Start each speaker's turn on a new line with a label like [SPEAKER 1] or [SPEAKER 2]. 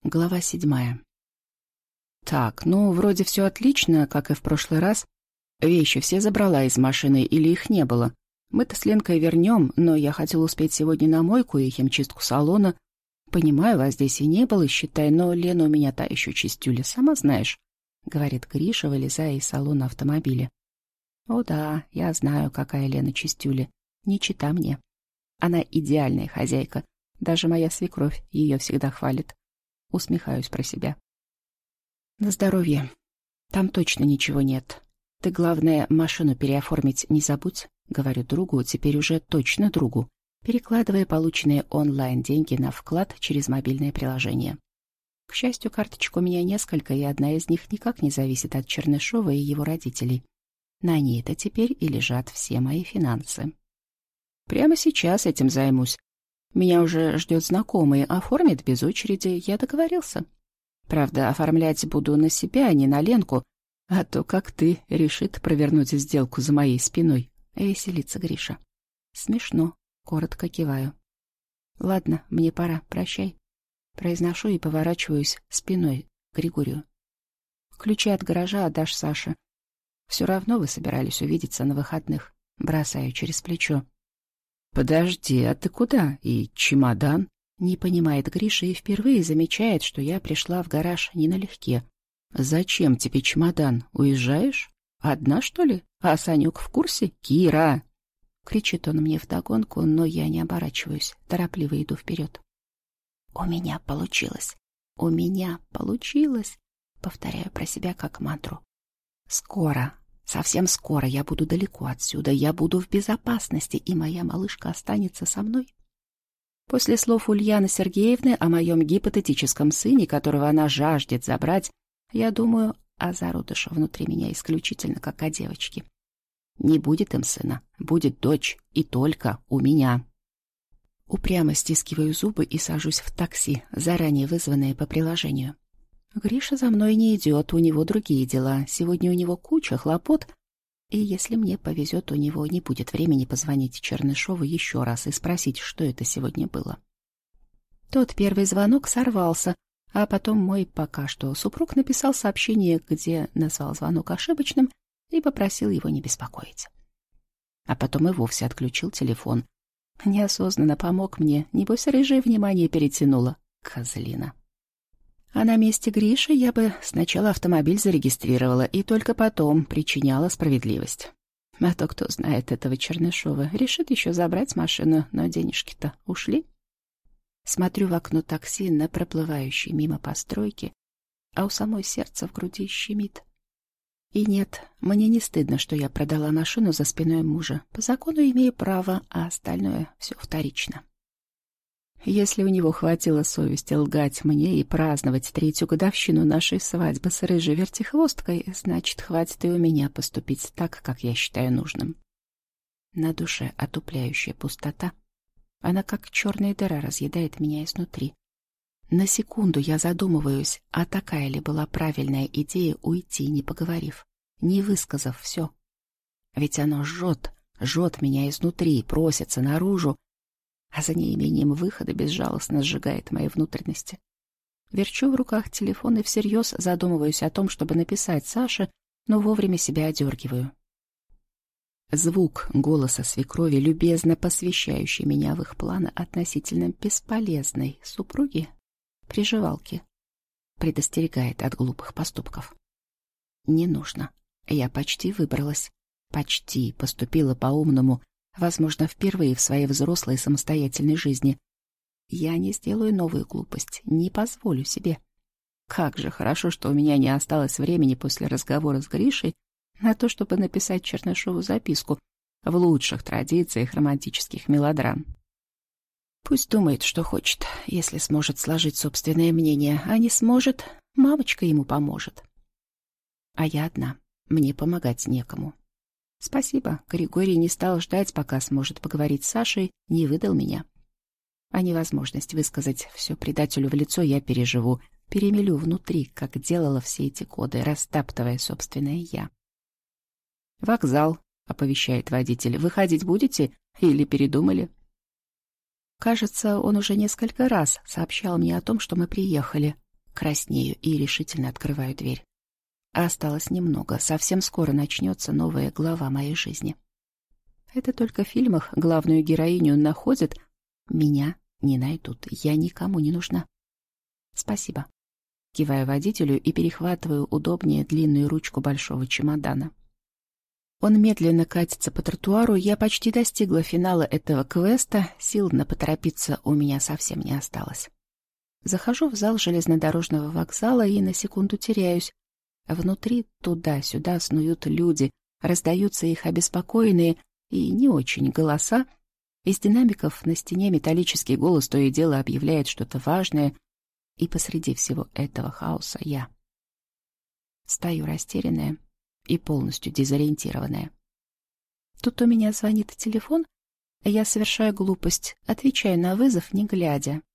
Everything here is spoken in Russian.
[SPEAKER 1] Глава 7. Так, вроде все отлично, как и в прошлый раз. Вещи все забрала из машины или их не было. Мы-то с Ленкой вернем, но я хотел успеть сегодня на мойку и химчистку салона. Понимаю, вас здесь и не было, считай, но Лена у меня та еще чистюля, сама знаешь, — говорит Гриша, вылезая из салона автомобиля. О да, я знаю, какая Лена чистюля. Не чита мне. Она идеальная хозяйка. Даже моя свекровь ее всегда хвалит. Усмехаюсь про себя. На здоровье. Там точно ничего нет. Ты, главное, машину переоформить не забудь, говорю другу, теперь уже точно другу, перекладывая полученные онлайн деньги на вклад через мобильное приложение. К счастью, карточек у меня несколько, и одна из них никак не зависит от Чернышова и его родителей. На ней-то теперь и лежат все мои финансы. Прямо сейчас этим займусь. Меня уже ждет знакомый, оформит без очереди, я договорился. Правда, оформлять буду на себя, а не на Ленку, а то, как ты, решит провернуть сделку за моей спиной. Веселится Гриша. Смешно, коротко киваю. Ладно, мне пора, прощай. Произношу и поворачиваюсь спиной к Григорию. Ключи от гаража отдашь Саше. Все равно вы собирались увидеться на выходных. Бросаю через плечо. «Подожди, а ты куда? И чемодан?» Не понимает Гриша и впервые замечает, что я пришла в гараж не налегке. «Зачем тебе чемодан? Уезжаешь? Одна, что ли? А Санек в курсе? Кира!» Кричит он мне вдогонку, но я не оборачиваюсь, торопливо иду вперед. «У меня получилось! У меня получилось!» Повторяю про себя как мантру. «Скоро!» Совсем скоро я буду далеко отсюда, я буду в безопасности, и моя малышка останется со мной. После слов Ульяны Сергеевны о моем гипотетическом сыне, которого она жаждет забрать, я думаю о зародыше внутри меня исключительно как о девочке. Не будет им сына, будет дочь, и только у меня. Упрямо стискиваю зубы и сажусь в такси, заранее вызванное по приложению. Гриша за мной не идет, у него другие дела. Сегодня у него куча хлопот, и если мне повезет, у него не будет времени позвонить Чернышову еще раз и спросить, что это сегодня было. Тот первый звонок сорвался, а потом мой пока что супруг написал сообщение, где назвал звонок ошибочным и попросил его не беспокоить. А потом и вовсе отключил телефон. Неосознанно помог мне, небось рыжее внимание перетянуло. Козлина. А на месте Гриши я бы сначала автомобиль зарегистрировала и только потом причиняла справедливость. А то, кто знает этого Чернышова, решит еще забрать машину, но денежки-то ушли. Смотрю в окно такси на проплывающие мимо постройки, а у самой сердце в груди щемит. И нет, мне не стыдно, что я продала машину за спиной мужа. По закону имею право, а остальное все вторично. Если у него хватило совести лгать мне и праздновать 3-ю годовщину нашей свадьбы с рыжей вертихвосткой, значит, хватит и у меня поступить так, как я считаю нужным. На душе отупляющая пустота. Она как черная дыра разъедает меня изнутри. На секунду я задумываюсь, а такая ли была правильная идея уйти, не поговорив, не высказав все. Ведь оно жжет меня изнутри, просится наружу, а за неимением выхода безжалостно сжигает мои внутренности. Верчу в руках телефон и всерьез задумываюсь о том, чтобы написать Саше, но вовремя себя одергиваю. Звук голоса свекрови, любезно посвящающий меня в их планы относительно бесполезной супруги, приживалки, предостерегает от глупых поступков. Не нужно. Я почти выбралась, почти поступила по-умному, возможно, впервые в своей взрослой самостоятельной жизни. Я не сделаю новую глупость, не позволю себе. Как же хорошо, что у меня не осталось времени после разговора с Гришей на то, чтобы написать Чернышову записку в лучших традициях романтических мелодрам. Пусть думает, что хочет, если сможет сложить собственное мнение, а не сможет, мамочка ему поможет. А я одна, мне помогать некому. Спасибо, Григорий не стал ждать, пока сможет поговорить с Сашей, не выдал меня. А невозможность высказать все предателю в лицо я переживу, перемелю внутри, как делала все эти годы, растаптывая собственное «я». «Вокзал», — оповещает водитель, — «выходить будете или передумали?» Кажется, он уже несколько раз сообщал мне о том, что мы приехали. краснею и решительно открываю дверь. Осталось немного, совсем скоро начнется новая глава моей жизни. Это только в фильмах главную героиню находят, меня не найдут, я никому не нужна. Спасибо. Киваю водителю и перехватываю удобнее длинную ручку большого чемодана. Он медленно катится по тротуару, я почти достигла финала этого квеста, сил на поторопиться у меня совсем не осталось. Захожу в зал железнодорожного вокзала и на секунду теряюсь. Внутри туда-сюда снуют люди, раздаются их обеспокоенные и не очень голоса. Из динамиков на стене металлический голос то и дело объявляет что-то важное, и посреди всего этого хаоса я. Стою растерянная и полностью дезориентированная. Тут у меня звонит телефон, я совершаю глупость, отвечаю на вызов, не глядя.